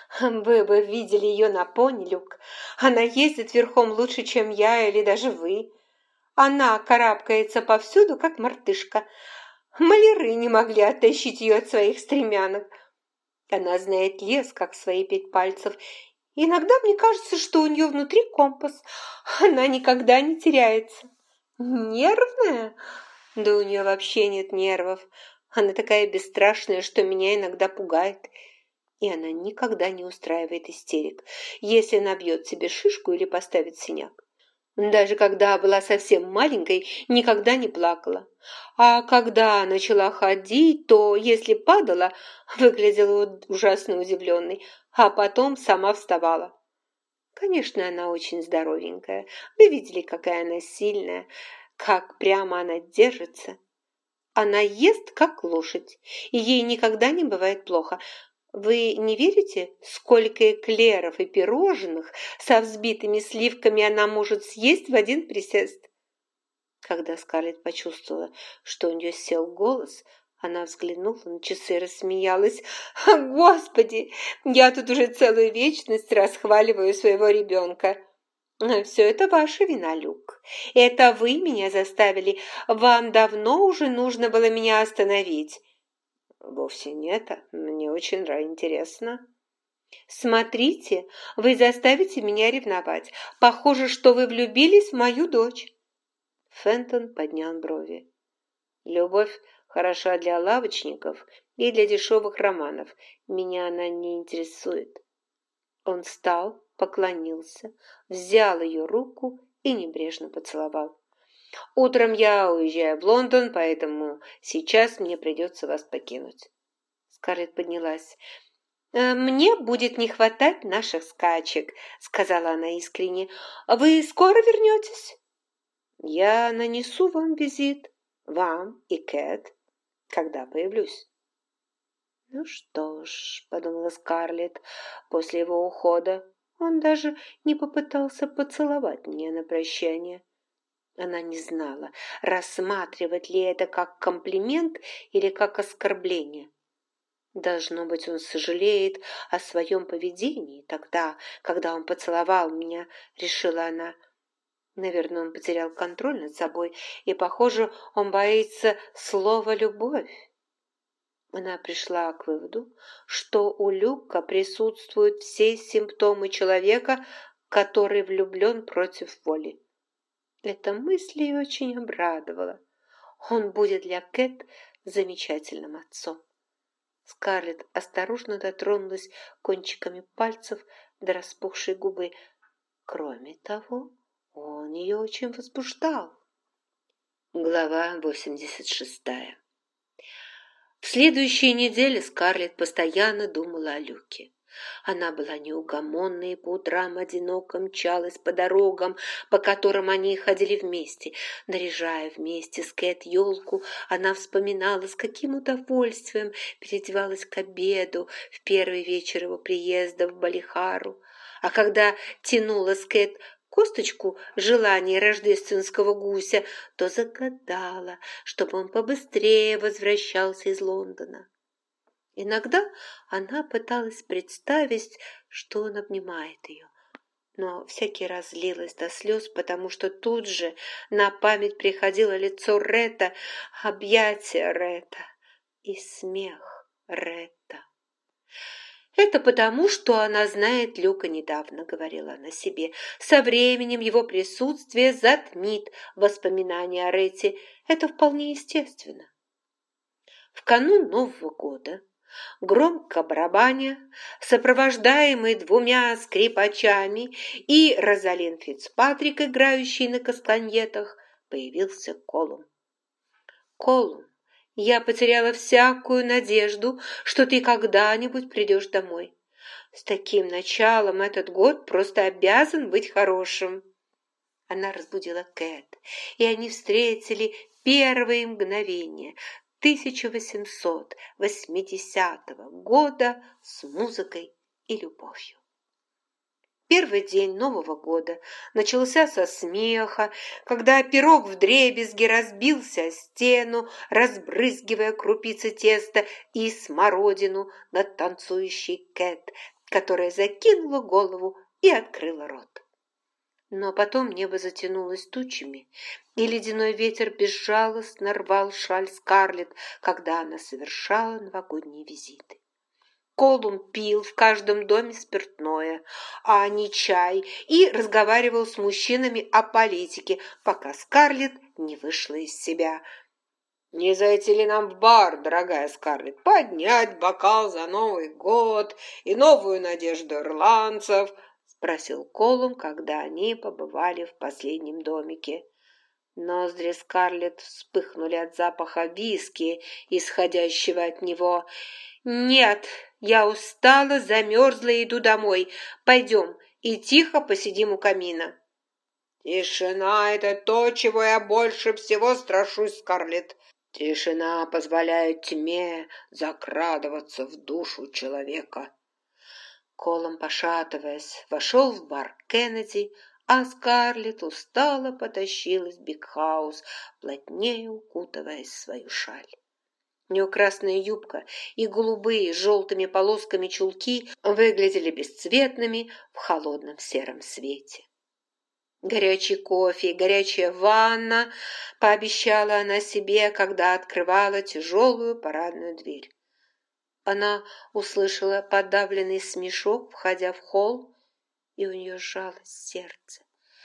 Вы бы видели ее на пони, Люк. Она ездит верхом лучше, чем я или даже вы. Она карабкается повсюду, как мартышка. Маляры не могли оттащить ее от своих стремянок. Она знает лес, как свои 5 пальцев. Иногда мне кажется, что у нее внутри компас. Она никогда не теряется. Нервная? Да у нее вообще нет нервов. Она такая бесстрашная, что меня иногда пугает. И она никогда не устраивает истерик, если набьет себе шишку или поставит синяк. Даже когда была совсем маленькой, никогда не плакала. А когда начала ходить, то, если падала, выглядела ужасно удивленной, а потом сама вставала. Конечно, она очень здоровенькая. Вы видели, какая она сильная, как прямо она держится. Она ест, как лошадь, и ей никогда не бывает плохо. Вы не верите, сколько эклеров и пирожных со взбитыми сливками она может съесть в один присест? Когда Скарлетт почувствовала, что у нее сел голос, она взглянула на часы и рассмеялась. «Господи, я тут уже целую вечность расхваливаю своего ребенка!» «Все это ваша вина, Люк. Это вы меня заставили. Вам давно уже нужно было меня остановить». «Вовсе нет. Мне очень интересно». «Смотрите, вы заставите меня ревновать. Похоже, что вы влюбились в мою дочь». Фентон поднял брови. «Любовь хороша для лавочников и для дешевых романов. Меня она не интересует». Он встал, поклонился, взял ее руку и небрежно поцеловал. «Утром я уезжаю в Лондон, поэтому сейчас мне придется вас покинуть». Скарлетт поднялась. «Мне будет не хватать наших скачек», — сказала она искренне. «Вы скоро вернетесь?» «Я нанесу вам визит, вам и Кэт, когда появлюсь». «Ну что ж», — подумала Скарлетт после его ухода, он даже не попытался поцеловать меня на прощание. Она не знала, рассматривать ли это как комплимент или как оскорбление. Должно быть, он сожалеет о своем поведении тогда, когда он поцеловал меня, решила она. Наверное, он потерял контроль над собой, и, похоже, он боится слова «любовь». Она пришла к выводу, что у Люка присутствуют все симптомы человека, который влюблен против воли. Эта мысль ее очень обрадовала. Он будет для Кэт замечательным отцом. Скарлетт осторожно дотронулась кончиками пальцев до распухшей губы. Кроме того, он ее очень возбуждал. Глава 86. В следующие недели Скарлетт постоянно думала о Люке. Она была неугомонной и по утрам одиноко мчалась по дорогам, по которым они ходили вместе. Наряжая вместе с Кэт елку, она вспоминала, с каким удовольствием переодевалась к обеду в первый вечер его приезда в Балихару. А когда тянула с Кэт косточку желаний рождественского гуся, то загадала, чтобы он побыстрее возвращался из Лондона. Иногда она пыталась представить, что он обнимает ее, но всякий раз злилась до слез, потому что тут же на память приходило лицо Ретта, объятия Ретта и смех Ретта. «Это потому, что она знает Люка недавно», — говорила она себе. «Со временем его присутствие затмит воспоминания о Ретте. Это вполне естественно». В канун Нового года, громко барабаня, сопровождаемый 2 скрипачами и Розалин Фицпатрик, играющий на кастаньетах, появился Колум. «Колум, я потеряла всякую надежду, что ты когда-нибудь придешь домой. С таким началом этот год просто обязан быть хорошим». Она разбудила Кэт, и они встретили первые мгновения 1880 года с музыкой и любовью. Первый день Нового года начался со смеха, когда пирог вдребезги разбился о стену, разбрызгивая крупицы теста и смородину над танцующей Кэт. которая закинула голову и открыла рот. Но потом небо затянулось тучами, и ледяной ветер безжалостно рвал шаль Скарлетт, когда она совершала новогодние визиты. Колум пил в каждом доме спиртное, а не чай, и разговаривал с мужчинами о политике, пока Скарлетт не вышла из себя. «Не зайти ли нам в бар, дорогая Скарлетт, поднять бокал за Новый год и новую надежду ирландцев?» — спросил Колум, когда они побывали в последнем домике. Ноздри Скарлетт вспыхнули от запаха виски, исходящего от него. «Нет, я устала, замерзла и иду домой. Пойдем и тихо посидим у камина». «Тишина — это то, чего я больше всего страшусь, Скарлетт. Тишина позволяет тьме закрадываться в душу человека». Колом, пошатываясь, вошел в бар Кеннеди, а Скарлетт устало потащилась в Биг-хаус, плотнее укутываясь в свою шаль. У нее красная юбка и голубые с желтыми полосками чулки выглядели бесцветными в холодном сером свете. «Горячий кофе, горячая ванна», — пообещала она себе, когда открывала тяжелую парадную дверь. Она услышала подавленный смешок, входя в холл, и у нее сжалось сердце.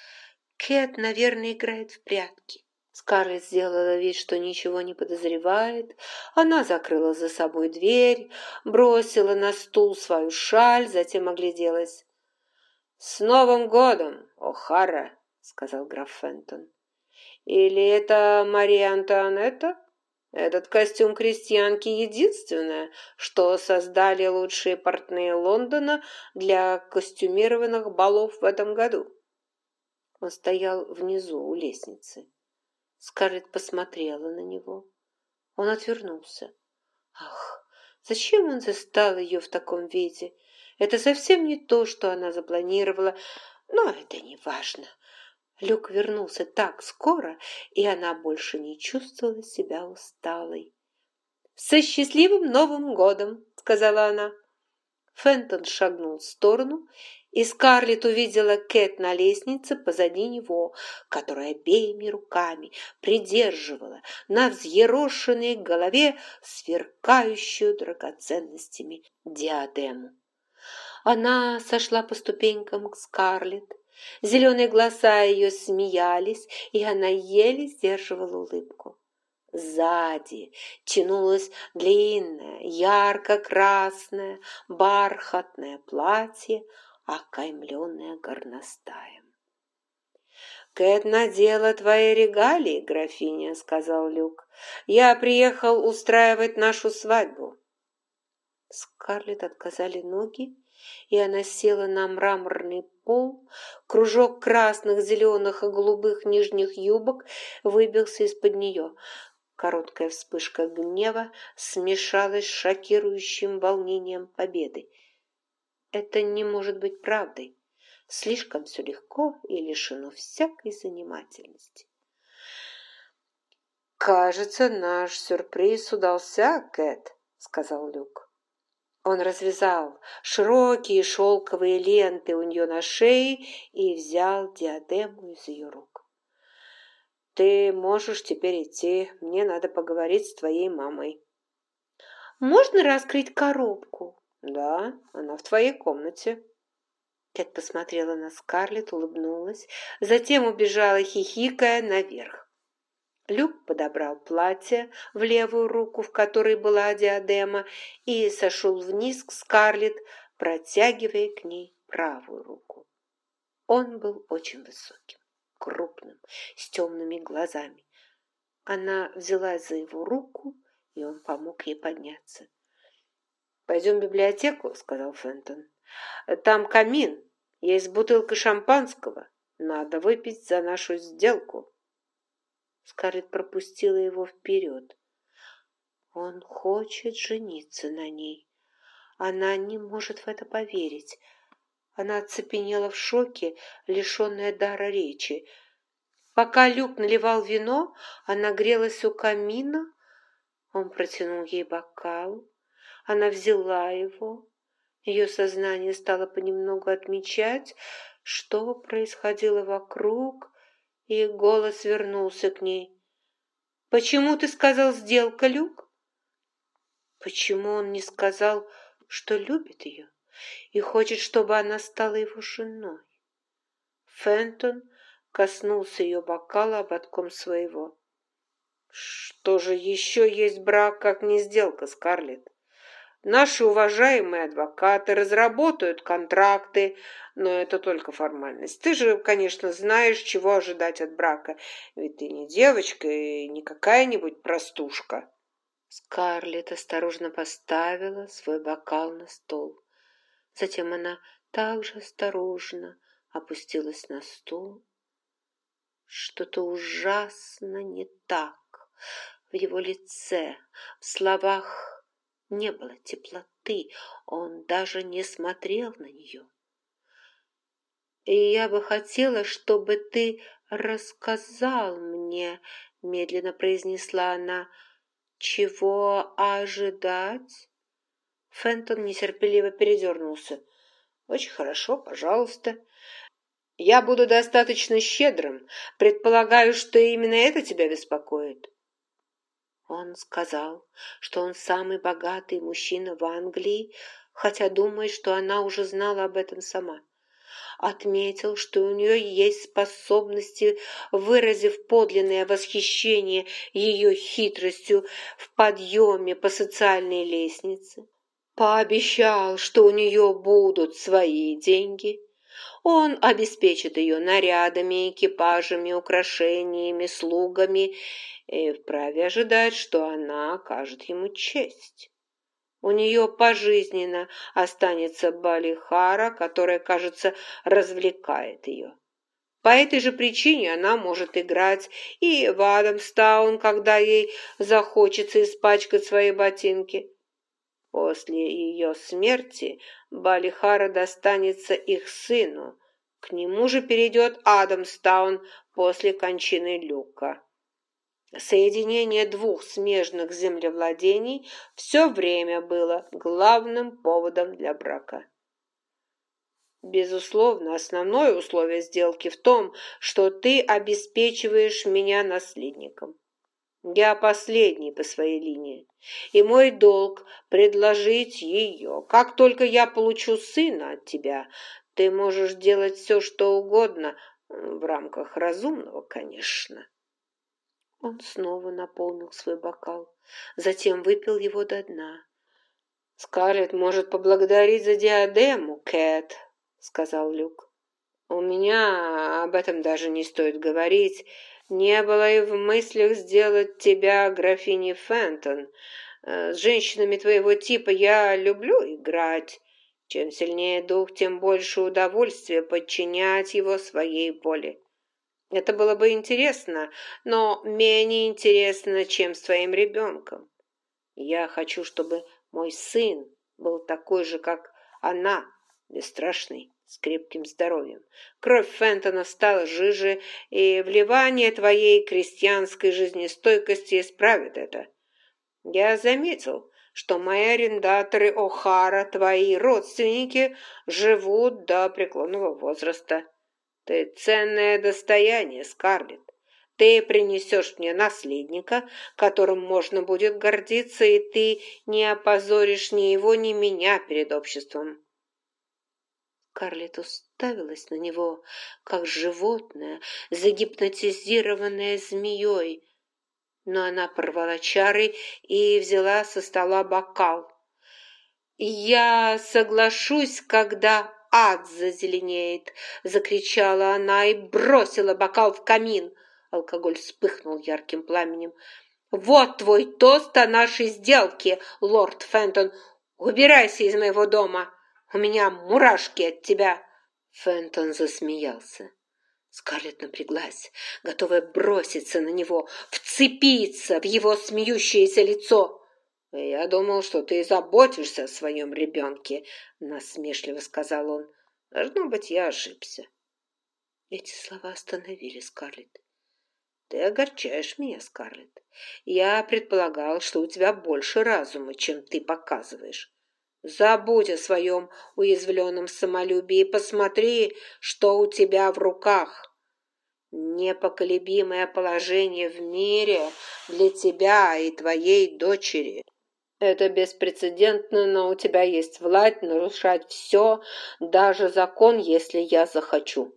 Кэт, наверное, играет в прятки. Скарлетт сделала вид, что ничего не подозревает. Она закрыла за собой дверь, бросила на стул свою шаль, затем огляделась. «С Новым годом, О'Хара!» — сказал граф Фентон. «Или это Мария Антуанетта? Этот костюм крестьянки единственное, что создали лучшие портные Лондона для костюмированных балов в этом году». Он стоял внизу у лестницы. Скарлетт посмотрела на него. Он отвернулся. Ах, зачем он застал ее в таком виде? Это совсем не то, что она запланировала, но это не важно. Люк вернулся так скоро, и она больше не чувствовала себя усталой. «Со счастливым Новым годом!» — сказала она. Фентон шагнул в сторону, и Скарлетт увидела Кэт на лестнице позади него, которая обеими руками придерживала на взъерошенной голове сверкающую драгоценностями диадему. Она сошла по ступенькам к Скарлетт. Зеленые глаза ее смеялись, и она еле сдерживала улыбку. Сзади тянулось длинное, ярко-красное, бархатное платье, окаймленное горностаем. «Кэт надела твои регалии, графиня», — сказал Люк. «Я приехал устраивать нашу свадьбу». Скарлетт отказали ноги, и она села на мраморный пол. Кружок красных, зеленых и голубых нижних юбок выбился из-под нее. Короткая вспышка гнева смешалась с шокирующим волнением победы. Это не может быть правдой. Слишком все легко и лишено всякой занимательности. «Кажется, наш сюрприз удался, Кэт», — сказал Люк. Он развязал широкие шелковые ленты у нее на шее и взял диадему из ее рук. «Ты можешь теперь идти. Мне надо поговорить с твоей мамой». «Можно раскрыть коробку?» «Да, она в твоей комнате». Кэт посмотрела на Скарлетт, улыбнулась, затем убежала, хихикая, наверх. Люк подобрал платье в левую руку, в которой была диадема, и сошел вниз к Скарлетт, протягивая к ней правую руку. Он был очень высоким, крупным, с темными глазами. Она взялась за его руку, и он помог ей подняться. «Пойдем в библиотеку», — сказал Фентон. «Там камин, есть бутылка шампанского. Надо выпить за нашу сделку». Скарлетт пропустила его вперед. Он хочет жениться на ней. Она не может в это поверить. Она оцепенела в шоке, лишенная дара речи. Пока Люк наливал вино, она грелась у камина. Он протянул ей бокал. Она взяла его. Ее сознание стало понемногу отмечать, что происходило вокруг, и голос вернулся к ней. «Почему ты сказал сделка, Люк?» Почему он не сказал, что любит ее и хочет, чтобы она стала его женой? Фентон коснулся ее бокала ободком своего. «Что же еще есть брак, как не сделка, Скарлетт? Наши уважаемые адвокаты разработают контракты, но это только формальность. Ты же, конечно, знаешь, чего ожидать от брака, ведь ты не девочка и не какая-нибудь простушка». Скарлетт осторожно поставила свой бокал на стол. Затем она также осторожно опустилась на стул. Что-то ужасно не так в его лице, в словах не было теплоты, он даже не смотрел на нее. «И я бы хотела, чтобы ты рассказал мне», — медленно произнесла она, — «чего ожидать?» Фентон нетерпеливо передернулся. «Очень хорошо, пожалуйста. Я буду достаточно щедрым. Предполагаю, что именно это тебя беспокоит». Он сказал, что он самый богатый мужчина в Англии, хотя думает, что она уже знала об этом сама. Отметил, что у нее есть способности, выразив подлинное восхищение ее хитростью в подъеме по социальной лестнице. Пообещал, что у нее будут свои деньги. Он обеспечит ее нарядами, экипажами, украшениями, слугами и вправе ожидать, что она окажет ему честь. У нее пожизненно останется Балихара, которая, кажется, развлекает ее. По этой же причине она может играть и в Адамстаун, когда ей захочется испачкать свои ботинки. После ее смерти Балихара достанется их сыну. К нему же перейдет Адамстаун после кончины Люка. Соединение двух смежных землевладений все время было главным поводом для брака. Безусловно, основное условие сделки в том, что ты обеспечиваешь меня наследником. Я последний по своей линии, и мой долг предложить ее. Как только я получу сына от тебя, ты можешь делать все, что угодно, в рамках разумного, конечно». Он снова наполнил свой бокал, затем выпил его до дна. «Скарлетт может поблагодарить за диадему, Кэт», — сказал Люк. «У меня об этом даже не стоит говорить. Не было и в мыслях сделать тебя графиней Фентон. С женщинами твоего типа я люблю играть. Чем сильнее дух, тем больше удовольствия подчинять его своей воле. Это было бы интересно, но менее интересно, чем с твоим ребенком. Я хочу, чтобы мой сын был такой же, как она, бесстрашный, с крепким здоровьем. Кровь Фентона стала жиже, и вливание твоей крестьянской жизнестойкости исправит это. Я заметил, что мои арендаторы О'Хара, твои родственники, живут до преклонного возраста. Ты ценное достояние, Скарлетт. Ты принесешь мне наследника, которым можно будет гордиться, и ты не опозоришь ни его, ни меня перед обществом». Скарлетт уставилась на него, как животное, загипнотизированное змеей, но она порвала чары и взяла со стола бокал. «Я соглашусь, когда ад зазеленеет!» — закричала она и бросила бокал в камин. Алкоголь вспыхнул ярким пламенем. «Вот твой тост о нашей сделке, лорд Фентон! Убирайся из моего дома! У меня мурашки от тебя!» Фентон засмеялся. Скарлетт напряглась, готовая броситься на него, вцепиться в его смеющееся лицо. «Я думал, что ты заботишься о своем ребенке», — насмешливо сказал он. «Должно быть, я ошибся». Эти слова остановили Скарлетт. «Ты огорчаешь меня, Скарлетт. Я предполагал, что у тебя больше разума, чем ты показываешь. Забудь о своем уязвленном самолюбии и посмотри, что у тебя в руках. Непоколебимое положение в мире для тебя и твоей дочери. Это беспрецедентно, но у тебя есть власть нарушать все, даже закон, если я захочу.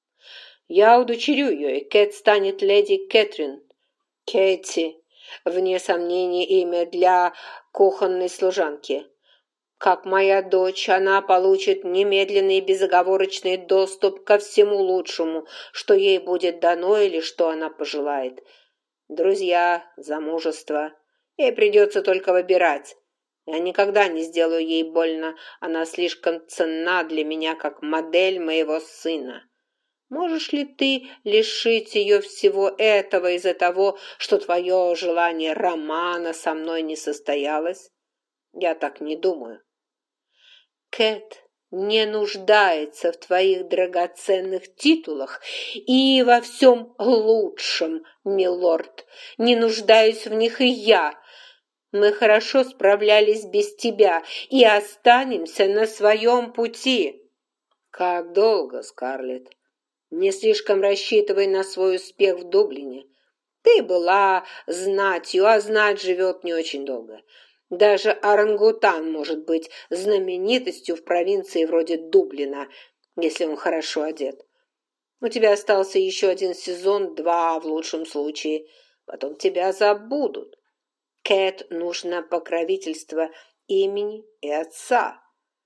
Я удочерю ее, и Кэт станет леди Кэтрин. Кэти, вне сомнения, имя для кухонной служанки. Как моя дочь, она получит немедленный и безоговорочный доступ ко всему лучшему, что ей будет дано или что она пожелает. Друзья, замужество. Ей придется только выбирать. Я никогда не сделаю ей больно. Она слишком ценна для меня, как модель моего сына. Можешь ли ты лишить ее всего этого из-за того, что твое желание романа со мной не состоялось? Я так не думаю. Кэт не нуждается в твоих драгоценных титулах и во всем лучшем, милорд. Не нуждаюсь в них и я. Мы хорошо справлялись без тебя и останемся на своем пути. Как долго, Скарлетт? Не слишком рассчитывай на свой успех в Дублине. Ты была знатью, а знать живет не очень долго. Даже орангутан может быть знаменитостью в провинции вроде Дублина, если он хорошо одет. У тебя остался еще один сезон, 2 в лучшем случае. Потом тебя забудут. Кэт нужно покровительство имени и отца.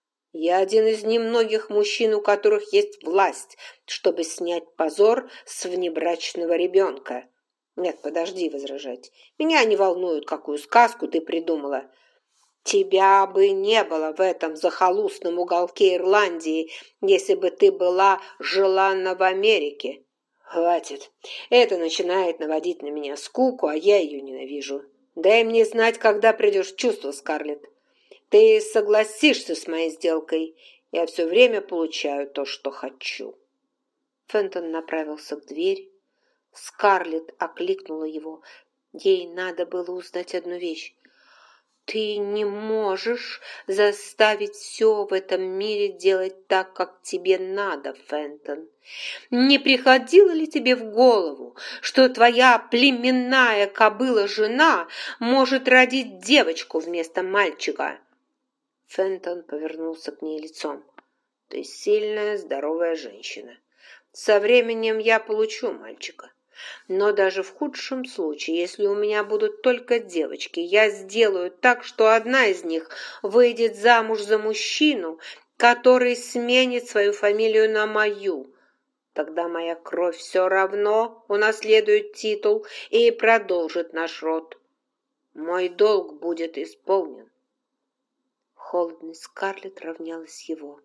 Я один из немногих мужчин, у которых есть власть, чтобы снять позор с внебрачного ребенка. Нет, подожди возражать. Меня не волнует, какую сказку ты придумала. Тебя бы не было в этом захолустном уголке Ирландии, если бы ты была желанна в Америке. Хватит. Это начинает наводить на меня скуку, а я ее ненавижу. Дай мне знать, когда придешь в чувство, Скарлетт. Ты согласишься с моей сделкой. Я все время получаю то, что хочу. Фентон направился к двери. Скарлетт окликнула его. Ей надо было узнать одну вещь. Ты не можешь заставить все в этом мире делать так, как тебе надо, Фентон. Не приходило ли тебе в голову, что твоя племенная кобыла-жена может родить девочку вместо мальчика? Фентон повернулся к ней лицом. Ты сильная, здоровая женщина. Со временем я получу мальчика. Но даже в худшем случае, если у меня будут только девочки, я сделаю так, что одна из них выйдет замуж за мужчину, который сменит свою фамилию на мою. Тогда моя кровь все равно унаследует титул и продолжит наш род. Мой долг будет исполнен. Холодность Скарлетт равнялась его.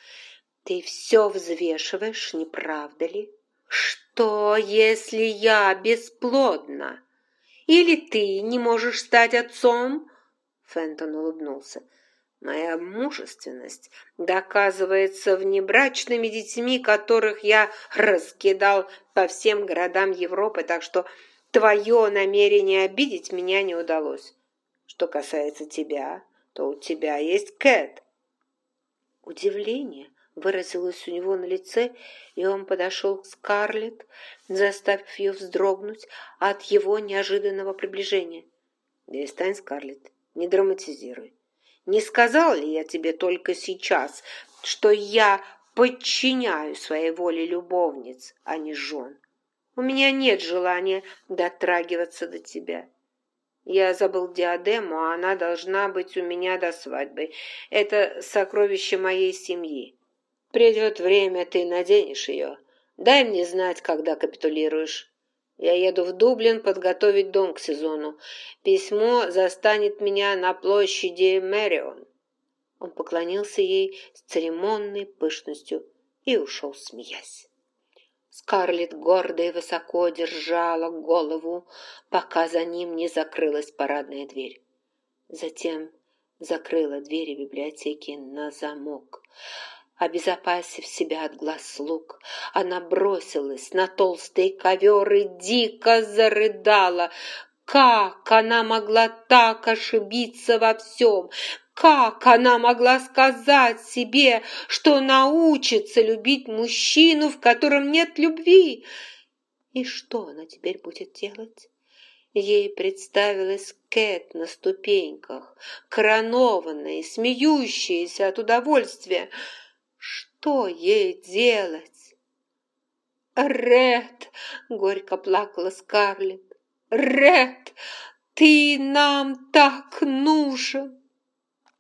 Ты все взвешиваешь, не правда ли? Что, если я бесплодна? Или ты не можешь стать отцом? Фентон улыбнулся. Моя мужественность доказывается внебрачными детьми, которых я раскидал по всем городам Европы, так что твое намерение обидеть меня не удалось. Что касается тебя, то у тебя есть Кэт. Удивление выразилось у него на лице, и он подошел к Скарлетт, заставив ее вздрогнуть от его неожиданного приближения. «Перестань, Скарлетт, не драматизируй. Не сказал ли я тебе только сейчас, что я подчиняю своей воле любовниц, а не жен? У меня нет желания дотрагиваться до тебя. Я забыл диадему, а она должна быть у меня до свадьбы. Это сокровище моей семьи. Придет время, ты наденешь ее. Дай мне знать, когда капитулируешь. Я еду в Дублин подготовить дом к сезону. Письмо застанет меня на площади Мэрион». Он поклонился ей с церемонной пышностью и ушел, смеясь. Скарлетт гордо и высоко держала голову, пока за ним не закрылась парадная дверь. Затем закрыла двери библиотеки на замок. Обезопасив себя от глаз слуг, она бросилась на толстый ковер и дико зарыдала. Как она могла так ошибиться во всем? Как она могла сказать себе, что научится любить мужчину, в котором нет любви? И что она теперь будет делать? Ей представилась Кэт на ступеньках, коронованная, смеющаяся от удовольствия. Что ей делать? «Ред!» — горько плакала Скарлетт. «Ред, ты нам так нужен!»